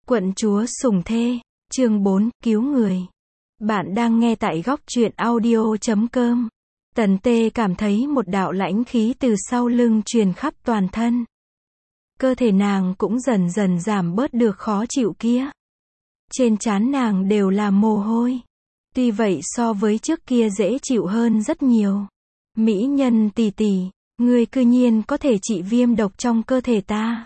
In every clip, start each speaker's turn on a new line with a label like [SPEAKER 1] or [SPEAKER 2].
[SPEAKER 1] Quận chúa sủng thê, chương 4, cứu người. Bạn đang nghe tại góc truyện audio.com. Tần Tê cảm thấy một đạo lãnh khí từ sau lưng truyền khắp toàn thân. Cơ thể nàng cũng dần dần giảm bớt được khó chịu kia. Trên trán nàng đều là mồ hôi. Tuy vậy so với trước kia dễ chịu hơn rất nhiều. Mỹ nhân tỷ tỷ, ngươi cư nhiên có thể trị viêm độc trong cơ thể ta.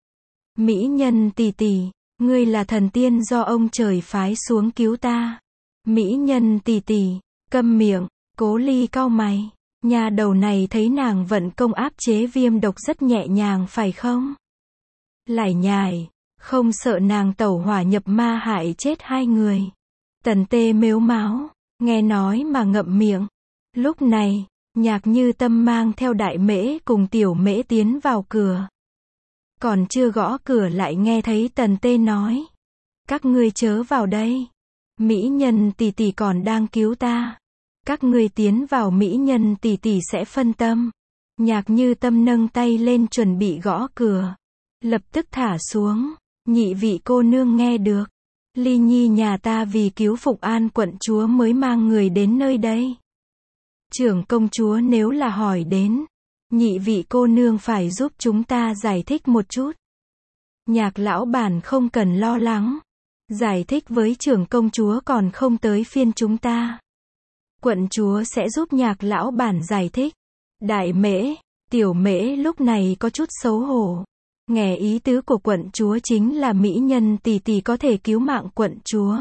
[SPEAKER 1] Mỹ nhân tỷ tỷ, ngươi là thần tiên do ông trời phái xuống cứu ta. Mỹ nhân tỷ tỷ, câm miệng. Cố Ly cau mày. Nhà đầu này thấy nàng vận công áp chế viêm độc rất nhẹ nhàng phải không? Lải nhải, không sợ nàng tẩu hỏa nhập ma hại chết hai người. Tần Tê mếu máo, nghe nói mà ngậm miệng. Lúc này, Nhạc Như Tâm mang theo Đại Mễ cùng Tiểu Mễ tiến vào cửa. Còn chưa gõ cửa lại nghe thấy Tần Tê nói. Các ngươi chớ vào đây. Mỹ nhân tỷ tỷ còn đang cứu ta. Các ngươi tiến vào, Mỹ nhân tỷ tỷ sẽ phân tâm. Nhạc Như Tâm nâng tay lên chuẩn bị gõ cửa. Lập tức thả xuống. Nhị vị cô nương nghe được. Ly Nhi nhà ta vì cứu Phụng An quận chúa mới mang người đến nơi đây. Trưởng công chúa nếu là hỏi đến, nhị vị cô nương phải giúp chúng ta giải thích một chút. Nhạc lão bản không cần lo lắng. Giải thích với trưởng công chúa còn không tới phiên chúng ta. Quận chúa sẽ giúp nhạc lão bản giải thích. Đại Mễ, Tiểu Mễ lúc này có chút xấu hổ. Nghe ý tứ của quận chúa chính là mỹ nhân tỷ tỷ có thể cứu mạng quận chúa.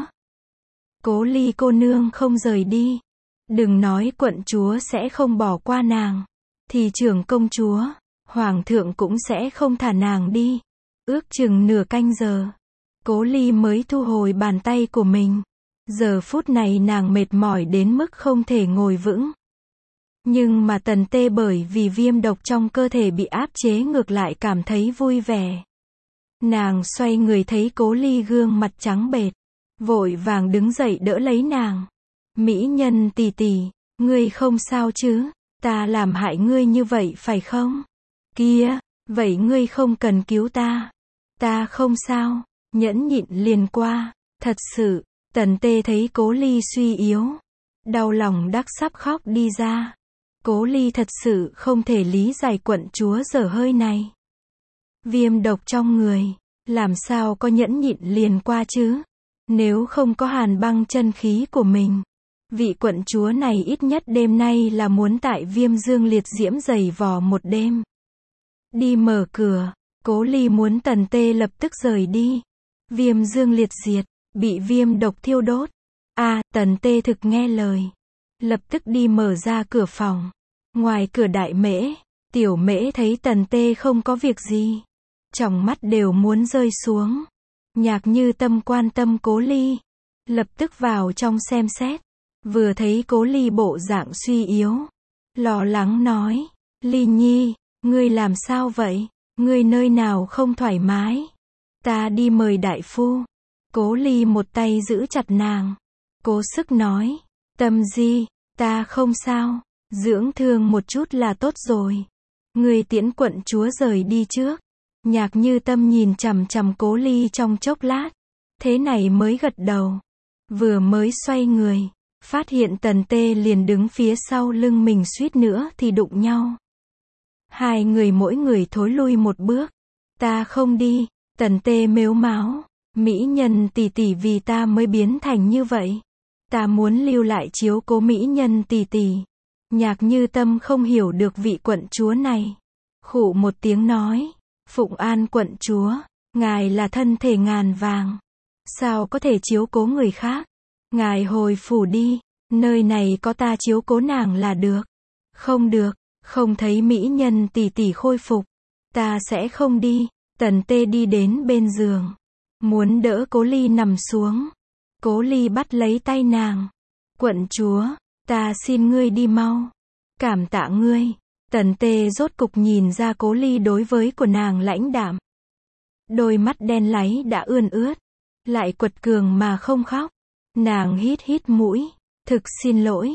[SPEAKER 1] Cố Ly cô nương không rời đi. Đừng nói quận chúa sẽ không bỏ qua nàng. Thì trưởng công chúa, hoàng thượng cũng sẽ không thả nàng đi. Ước chừng nửa canh giờ. Cố Ly mới thu hồi bàn tay của mình. Giờ phút này nàng mệt mỏi đến mức không thể ngồi vững. Nhưng mà Tần Tê bởi vì viêm độc trong cơ thể bị áp chế ngược lại cảm thấy vui vẻ. Nàng xoay người thấy Cố Ly gương mặt trắng bệch. Vội vàng đứng dậy đỡ lấy nàng. Mỹ nhân tỷ tỷ, ngươi không sao chứ? Ta làm hại ngươi như vậy phải không? Kia, vậy ngươi không cần cứu ta. Ta không sao, nhẫn nhịn liền qua. Thật sự, Tần Tê thấy Cố Ly suy yếu. Đau lòng đắc sắp khóc đi ra. Cố Ly thật sự không thể lý giải quận chúa dở hơi này. Viêm độc trong người, làm sao có nhẫn nhịn liền qua chứ? Nếu không có hàn băng chân khí của mình, vị quận chúa này ít nhất đêm nay là muốn tại Viêm Dương liệt diễm giày vò một đêm. Đi mở cửa, Cố Ly muốn Tần Tê lập tức rời đi. Viêm Dương liệt diệt, bị viêm độc thiêu đốt. Tần Tê thực nghe lời. Lập tức đi mở ra cửa phòng. Ngoài cửa Đại Mễ, Tiểu Mễ thấy Tần Tê không có việc gì. Tròng mắt đều muốn rơi xuống. Nhạc Như Tâm quan tâm Cố Ly. Lập tức vào trong xem xét. Vừa thấy Cố Ly bộ dạng suy yếu. Lo lắng nói. Ly Nhi, ngươi làm sao vậy? Ngươi nơi nào không thoải mái? Ta đi mời đại phu. Cố Ly một tay giữ chặt nàng. Cố sức nói. Tâm Di, ta không sao. Dưỡng thương một chút là tốt rồi. Ngươi tiễn quận chúa rời đi trước. Nhạc Như Tâm nhìn chằm chằm Cố Ly trong chốc lát. Thế này mới gật đầu. Vừa mới xoay người. Phát hiện Tần Tê liền đứng phía sau lưng mình suýt nữa thì đụng nhau. Hai người mỗi người thối lui một bước. Ta không đi. Tần Tê mếu máo. Mỹ nhân tỷ tỷ vì ta mới biến thành như vậy. Ta muốn lưu lại chiếu cố mỹ nhân tỷ tỷ. Nhạc Như Tâm không hiểu được vị quận chúa này. Khụ một tiếng nói. Phụng An quận chúa, ngài là thân thể ngàn vàng. Sao có thể chiếu cố người khác? Ngài hồi phủ đi. Nơi này có ta chiếu cố nàng là được. Không được, không thấy mỹ nhân tỷ tỷ khôi phục. Ta sẽ không đi. Tần Tê đi đến bên giường. Muốn đỡ Cố Ly nằm xuống. Cố Ly bắt lấy tay nàng. Quận chúa, ta xin ngươi đi mau. Cảm tạ ngươi. Tần Tê rốt cục nhìn ra Cố Ly đối với của nàng lãnh đạm. Đôi mắt đen láy đã ươn ướt. Lại quật cường mà không khóc. Nàng hít hít mũi. Thực xin lỗi.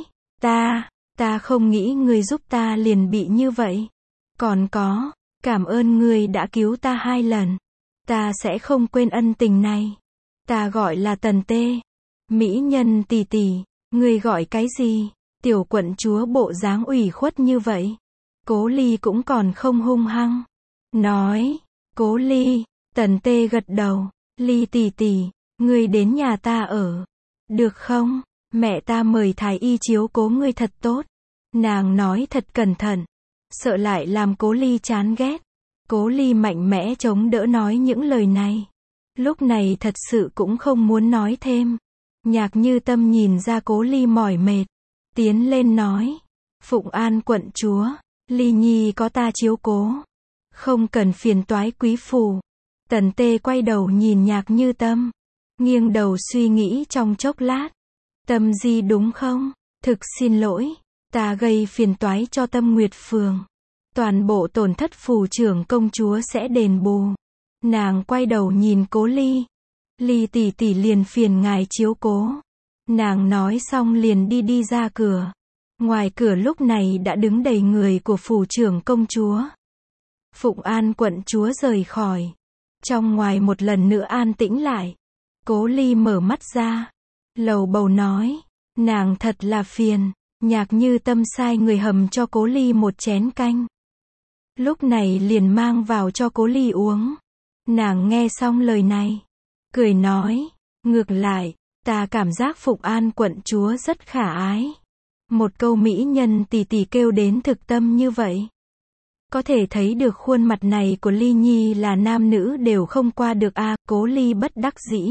[SPEAKER 1] Ta không nghĩ ngươi giúp ta liền bị như vậy. Còn có, cảm ơn ngươi đã cứu ta 2 lần. Ta sẽ không quên ân tình này. Ta gọi là Tần Tê. Mỹ nhân tỷ tỷ, ngươi gọi cái gì? Tiểu quận chúa bộ dáng ủy khuất như vậy. Cố Ly cũng còn không hung hăng. Nói, Cố Ly, Tần Tê gật đầu. Ly tỷ tỷ, ngươi đến nhà ta ở. Được không? Mẹ ta mời thái y chiếu cố ngươi thật tốt. Nàng nói thật cẩn thận. Sợ lại làm Cố Ly chán ghét. Cố Ly mạnh mẽ chống đỡ nói những lời này. Lúc này thật sự cũng không muốn nói thêm. Nhạc Như Tâm nhìn ra Cố Ly mỏi mệt. Tiến lên nói. Phụng An quận chúa, Ly Nhi có ta chiếu cố. Không cần phiền toái quý phủ. Tần Tê quay đầu nhìn Nhạc Như Tâm. Nghiêng đầu suy nghĩ trong chốc lát. Tâm Di đúng không? Thực xin lỗi. Ta gây phiền toái cho Tâm Nguyệt Phường. Toàn bộ tổn thất phủ trưởng công chúa sẽ đền bù. Nàng quay đầu nhìn Cố Ly. Ly tỷ tỷ liền phiền ngài chiếu cố. Nàng nói xong liền đi ra cửa. Ngoài cửa lúc này đã đứng đầy người của phủ trưởng công chúa. Phụng An quận chúa rời khỏi. Trong ngoài một lần nữa an tĩnh lại. Cố Ly mở mắt ra. Lầu bầu nói. Nàng thật là phiền. Nhạc Như Tâm sai người hầm cho Cố Ly một chén canh. Lúc này liền mang vào cho Cố Ly uống. Nàng nghe xong lời này. Cười nói. Ngược lại, ta cảm giác Phụng An quận chúa rất khả ái. Một câu mỹ nhân tỷ tỷ kêu đến thực tâm như vậy. Có thể thấy được khuôn mặt này của Ly Nhi là nam nữ đều không qua được a. Cố Ly bất đắc dĩ.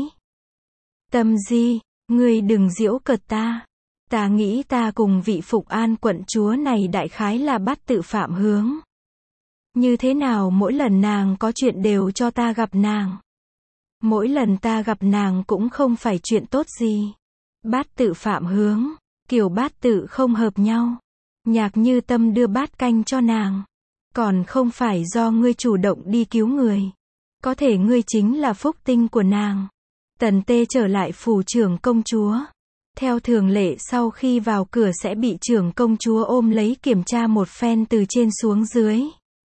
[SPEAKER 1] Tâm Di, ngươi đừng giễu cợt ta. Ta nghĩ ta cùng vị Phụng An quận chúa này đại khái là bắt tự phạm hướng. Như thế nào mỗi lần nàng có chuyện đều cho ta gặp nàng. Mỗi lần ta gặp nàng cũng không phải chuyện tốt gì. Bát tự phạm hướng, kiểu bát tự không hợp nhau. Nhạc Như Tâm đưa bát canh cho nàng. Còn không phải do ngươi chủ động đi cứu người. Có thể ngươi chính là phúc tinh của nàng. Tần Tê trở lại phủ trưởng công chúa. Theo thường lệ sau khi vào cửa sẽ bị trưởng công chúa ôm lấy kiểm tra một phen từ trên xuống dưới.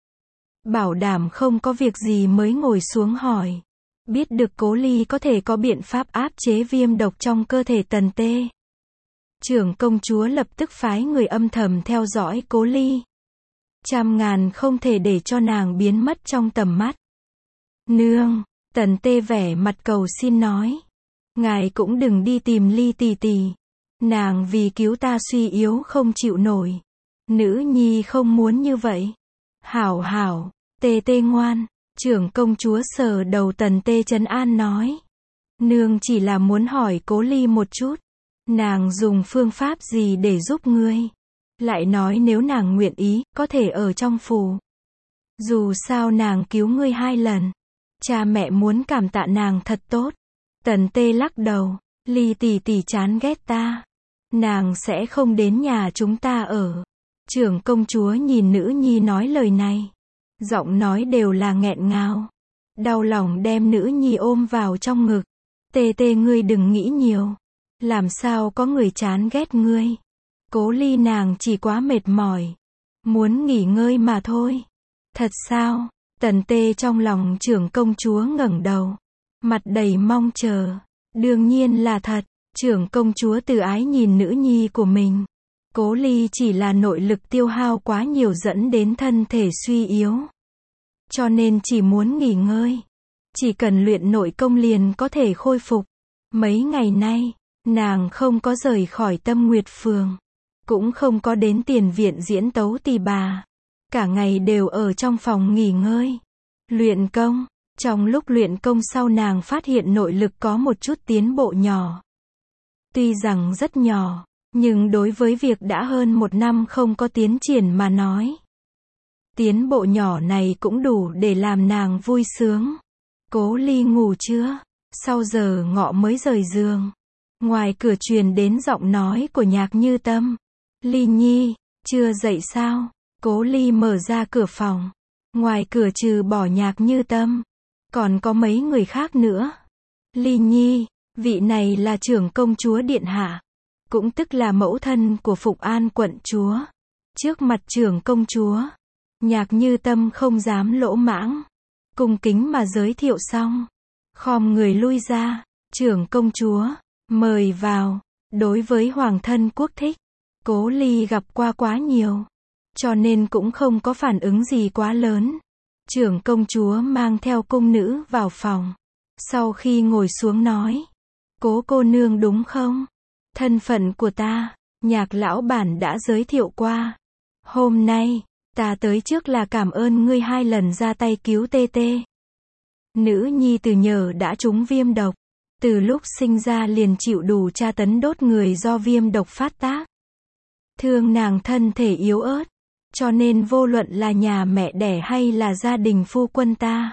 [SPEAKER 1] Bảo đảm không có việc gì mới ngồi xuống hỏi. Biết được Cố Ly có thể có biện pháp áp chế viêm độc trong cơ thể Tần Tê. Trưởng công chúa lập tức phái người âm thầm theo dõi Cố Ly. Trăm ngàn không thể để cho nàng biến mất trong tầm mắt. Nương, Tần Tê vẻ mặt cầu xin nói. Ngài cũng đừng đi tìm Ly tỷ tỷ. Nàng vì cứu ta suy yếu không chịu nổi. Nữ nhi không muốn như vậy. Hảo hảo, Tê Tê ngoan. Trưởng công chúa sờ đầu Tần Tê trấn an nói. Nương chỉ là muốn hỏi Cố Ly một chút. Nàng dùng phương pháp gì để giúp ngươi? Lại nói nếu nàng nguyện ý, có thể ở trong phủ. Dù sao nàng cứu ngươi 2 lần. Cha mẹ muốn cảm tạ nàng thật tốt. Tần Tê lắc đầu. Ly tỷ tỷ chán ghét ta. Nàng sẽ không đến nhà chúng ta ở. Trưởng công chúa nhìn nữ nhi nói lời này. Giọng nói đều là nghẹn ngào. Đau lòng đem nữ nhi ôm vào trong ngực. Tê Tê ngươi đừng nghĩ nhiều. Làm sao có người chán ghét ngươi. Cố Ly nàng chỉ quá mệt mỏi. Muốn nghỉ ngơi mà thôi. Thật sao? Tần Tê trong lòng trưởng công chúa ngẩng đầu. Mặt đầy mong chờ. Đương nhiên là thật. Trưởng công chúa từ ái nhìn nữ nhi của mình. Cố Ly chỉ là nội lực tiêu hao quá nhiều dẫn đến thân thể suy yếu. Cho nên chỉ muốn nghỉ ngơi. Chỉ cần luyện nội công liền có thể khôi phục. Mấy ngày nay, nàng không có rời khỏi Tâm Nguyệt Phường. Cũng không có đến tiền viện diễn tấu tỳ bà. Cả ngày đều ở trong phòng nghỉ ngơi. Luyện công. Trong lúc luyện công sau nàng phát hiện nội lực có một chút tiến bộ nhỏ. Tuy rằng rất nhỏ, nhưng đối với việc đã hơn 1 năm không có tiến triển mà nói. Tiến bộ nhỏ này cũng đủ để làm nàng vui sướng. Cố Ly ngủ chưa? Sau giờ ngọ mới rời giường. Ngoài cửa truyền đến giọng nói của Nhạc Như Tâm. Ly Nhi, chưa dậy sao? Cố Ly mở ra cửa phòng. Ngoài cửa trừ bỏ Nhạc Như Tâm. Còn có mấy người khác nữa. Ly Nhi, vị này là trưởng công chúa điện hạ. Cũng tức là mẫu thân của Phụng An quận chúa. Trước mặt trưởng công chúa. Nhạc Như Tâm không dám lỗ mãng. cung kính mà giới thiệu xong, khom người lui ra, trưởng công chúa, mời vào. Đối với hoàng thân quốc thích, Cố Ly gặp qua quá nhiều, cho nên cũng không có phản ứng gì quá lớn. Trưởng công chúa mang theo cung nữ vào phòng. Sau khi ngồi xuống nói, Cố cô nương đúng không? Thân phận của ta, Nhạc lão bản đã giới thiệu qua. Hôm nay, ta tới trước là cảm ơn ngươi 2 lần ra tay cứu Tê Tê. Nữ nhi từ nhỏ đã trúng viêm độc. Từ lúc sinh ra liền chịu đủ tra tấn đốt người do viêm độc phát tác. Thương nàng thân thể yếu ớt, cho nên vô luận là nhà mẹ đẻ hay là gia đình phu quân ta,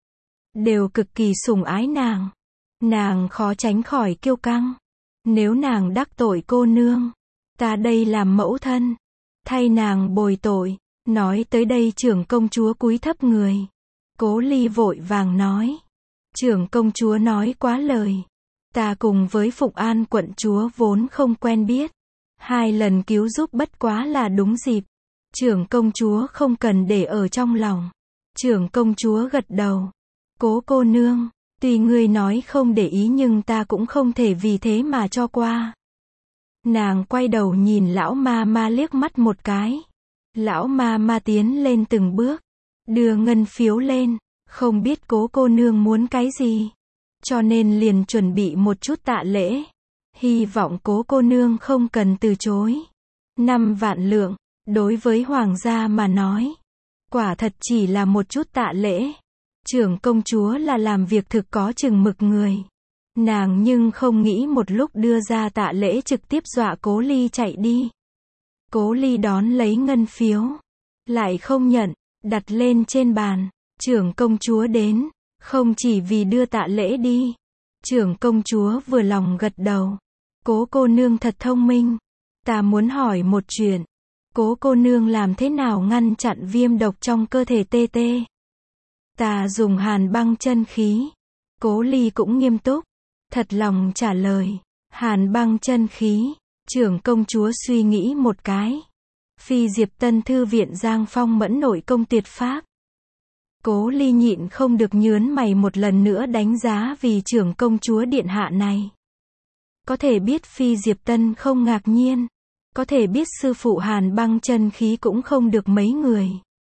[SPEAKER 1] đều cực kỳ sủng ái nàng. Nàng khó tránh khỏi kiêu căng. Nếu nàng đắc tội cô nương, ta đây làm mẫu thân, thay nàng bồi tội. Nói tới đây trưởng công chúa cúi thấp người. Cố Ly vội vàng nói. Trưởng công chúa nói quá lời. Ta cùng với Phụng An quận chúa vốn không quen biết. 2 lần cứu giúp bất quá là đúng dịp. Trưởng công chúa không cần để ở trong lòng. Trưởng công chúa gật đầu. Cố cô nương, tuy ngươi nói không để ý nhưng ta cũng không thể vì thế mà cho qua. Nàng quay đầu nhìn lão ma ma liếc mắt một cái. Lão ma ma tiến lên từng bước, đưa ngân phiếu lên, không biết cố cô nương muốn cái gì, cho nên liền chuẩn bị một chút tạ lễ. Hy vọng cố cô nương không cần từ chối. 5 vạn lượng, đối với hoàng gia mà nói, quả thật chỉ là một chút tạ lễ. Trưởng công chúa là làm việc thực có chừng mực người. Nàng nhưng không nghĩ một lúc đưa ra tạ lễ trực tiếp dọa Cố Ly chạy đi. Cố Ly đón lấy ngân phiếu, lại không nhận, đặt lên trên bàn. Trưởng công chúa đến, không chỉ vì đưa tạ lễ đi. Trưởng công chúa vừa lòng gật đầu. Cố cô nương thật thông minh. Ta muốn hỏi một chuyện. Cố cô nương làm thế nào ngăn chặn viêm độc trong cơ thể Tê Tê? Ta dùng hàn băng chân khí. Cố Ly cũng nghiêm túc, thật lòng trả lời. Hàn băng chân khí. Trưởng công chúa suy nghĩ một cái. Phi Diệp Tân Thư viện Giang Phong Mẫn nội công tuyệt pháp. Cố Ly nhịn không được nhớn mày một lần nữa đánh giá vì trưởng công chúa điện hạ này. Có thể biết Phi Diệp Tân không ngạc nhiên. Có thể biết sư phụ hàn băng chân khí cũng không được mấy người.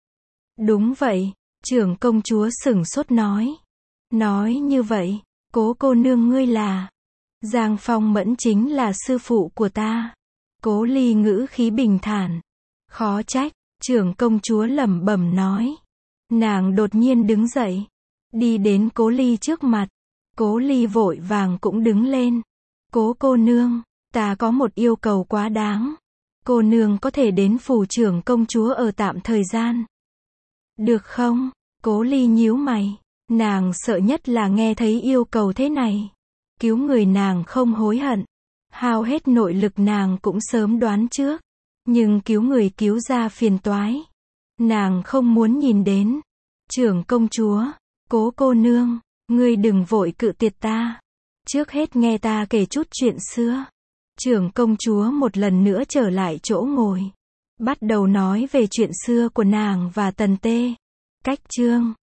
[SPEAKER 1] Đúng vậy, trưởng công chúa sửng sốt nói. Nói như vậy, cố cô nương ngươi là... Giang Phong Mẫn chính là sư phụ của ta. Cố Ly ngữ khí bình thản. Khó trách, trưởng công chúa lẩm bẩm nói. Nàng đột nhiên đứng dậy, đi đến Cố Ly trước mặt. Cố Ly vội vàng cũng đứng lên. Cố cô nương, ta có một yêu cầu quá đáng. Cô nương có thể đến phủ trưởng công chúa ở tạm thời gian. Được không? Cố Ly nhíu mày. Nàng sợ nhất là nghe thấy yêu cầu thế này. Cứu người nàng không hối hận. Hao hết nội lực nàng cũng sớm đoán trước. Nhưng cứu người cứu ra phiền toái. Nàng không muốn nhìn đến. Trưởng công chúa, cố cô nương, ngươi đừng vội cự tuyệt ta. Trước hết nghe ta kể chút chuyện xưa. Trưởng công chúa một lần nữa trở lại chỗ ngồi. Bắt đầu nói về chuyện xưa của nàng và Tần Tê. Cách chương